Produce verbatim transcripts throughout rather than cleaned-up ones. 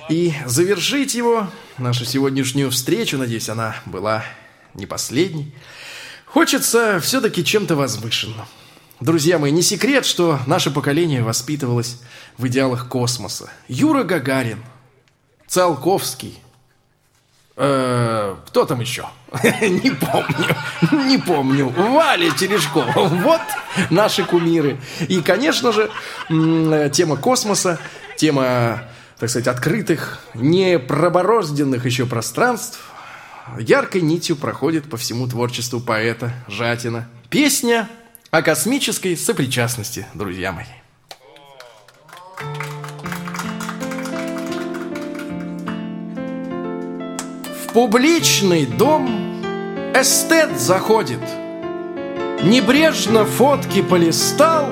И завершить его, нашу сегодняшнюю встречу, надеюсь, она была не последней, хочется все-таки чем-то возвышенным. Друзья мои, не секрет, что наше поколение воспитывалось в идеалах космоса. Юра Гагарин, Циолковский, э, кто там еще? Не помню, не помню. Валя Терешкова. Вот наши кумиры. И, конечно же, тема космоса, тема, так сказать, открытых, не проборозденных еще пространств яркой нитью проходит по всему творчеству поэта Жатина. Песня о космической сопричастности, друзья мои. В публичный дом эстет заходит, небрежно фотки полистал.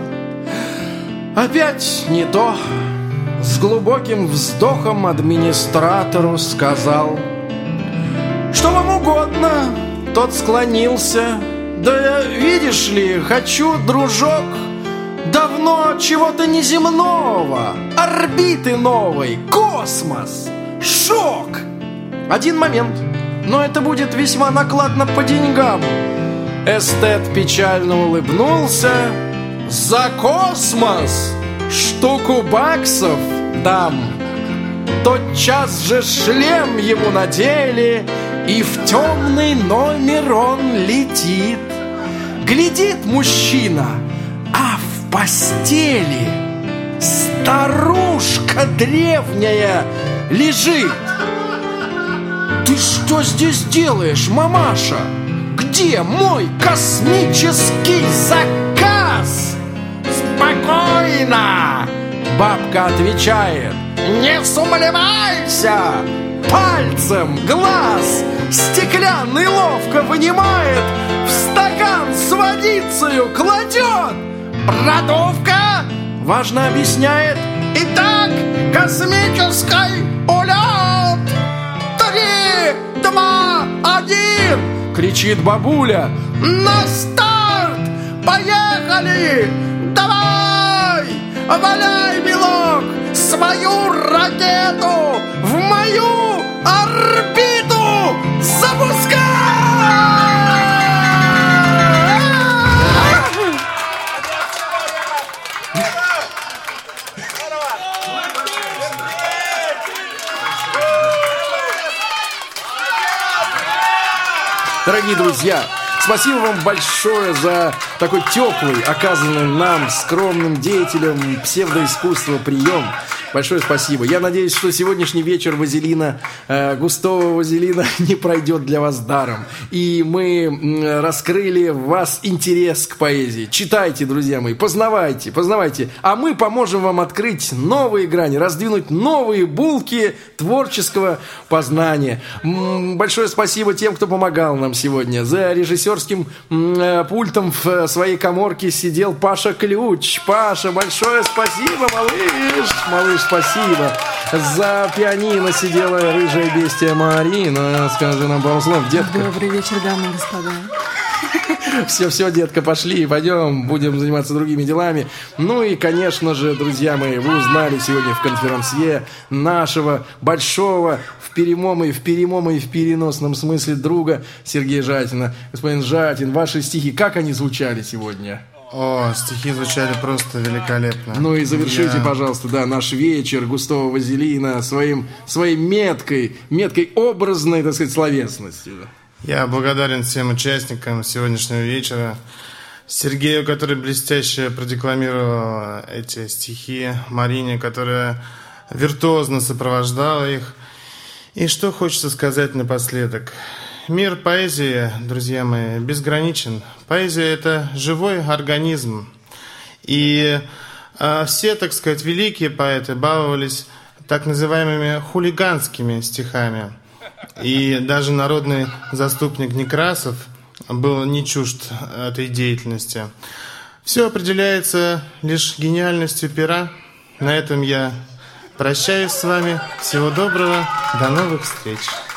Опять не то. С глубоким вздохом администратору сказал: что вам угодно? Тот склонился. Да видишь ли, хочу, дружок, давно чего-то неземного, орбиты новой, космос, шок. Один момент, но это будет весьма накладно по деньгам. Эстет печально улыбнулся. За космос штуку баксов дам. Тотчас же шлем ему надели, и в темный номер он летит. Глядит мужчина, а в постели старушка древняя лежит. Ты что здесь делаешь, мамаша? Где мой космический заказ? Спокойно, бабка отвечает. Не сумлевайся. Пальцем глаз стеклянный ловко вынимает, в стакан с водицею кладет. Продувка важно объясняет. Итак, космический улет. Три, два, один, кричит бабуля. На старт! Поехали! Давай! Валяй, милок, свою ракету в мою орбиту запускай! Дорогие друзья, спасибо вам большое за такой теплый, оказанный нам, скромным деятелям псевдоискусства, прием. Большое спасибо. Я надеюсь, что сегодняшний вечер вазелина, э, густого вазелина не пройдет для вас даром. И мы э, раскрыли в вас интерес к поэзии. Читайте, друзья мои, познавайте, познавайте. А мы поможем вам открыть новые грани, раздвинуть новые булки творческого познания. М-м, большое спасибо тем, кто помогал нам сегодня. За режиссерским э, пультом в своей каморке сидел Паша Ключ. Паша, большое спасибо, малыш. Малыш, спасибо. За пианино сидела рыжая бестия Марина. Скажи нам пару слов, детка. Добрый вечер, дамы и господа. Все-все, детка, пошли, пойдем, будем заниматься другими делами. Ну и, конечно же, друзья мои, вы узнали сегодня в конферансье нашего большого в перемом и в перемом и в переносном смысле друга Сергея Жатина. Господин Жатин, ваши стихи, как они звучали сегодня? О, стихи звучали просто великолепно. Ну и завершите, Я... пожалуйста, да, наш вечер густого вазелина своим, своей меткой, меткой образной, так сказать, словесностью. Я благодарен всем участникам сегодняшнего вечера. Сергею, который блестяще продекламировал эти стихи, Марине, которая виртуозно сопровождала их. И что хочется сказать напоследок. Мир поэзии, друзья мои, безграничен. Поэзия – это живой организм. И э, все, так сказать, великие поэты баловались так называемыми хулиганскими стихами. И даже народный заступник Некрасов был не чужд этой деятельности. Все определяется лишь гениальностью пера. На этом я прощаюсь с вами. Всего доброго. До новых встреч.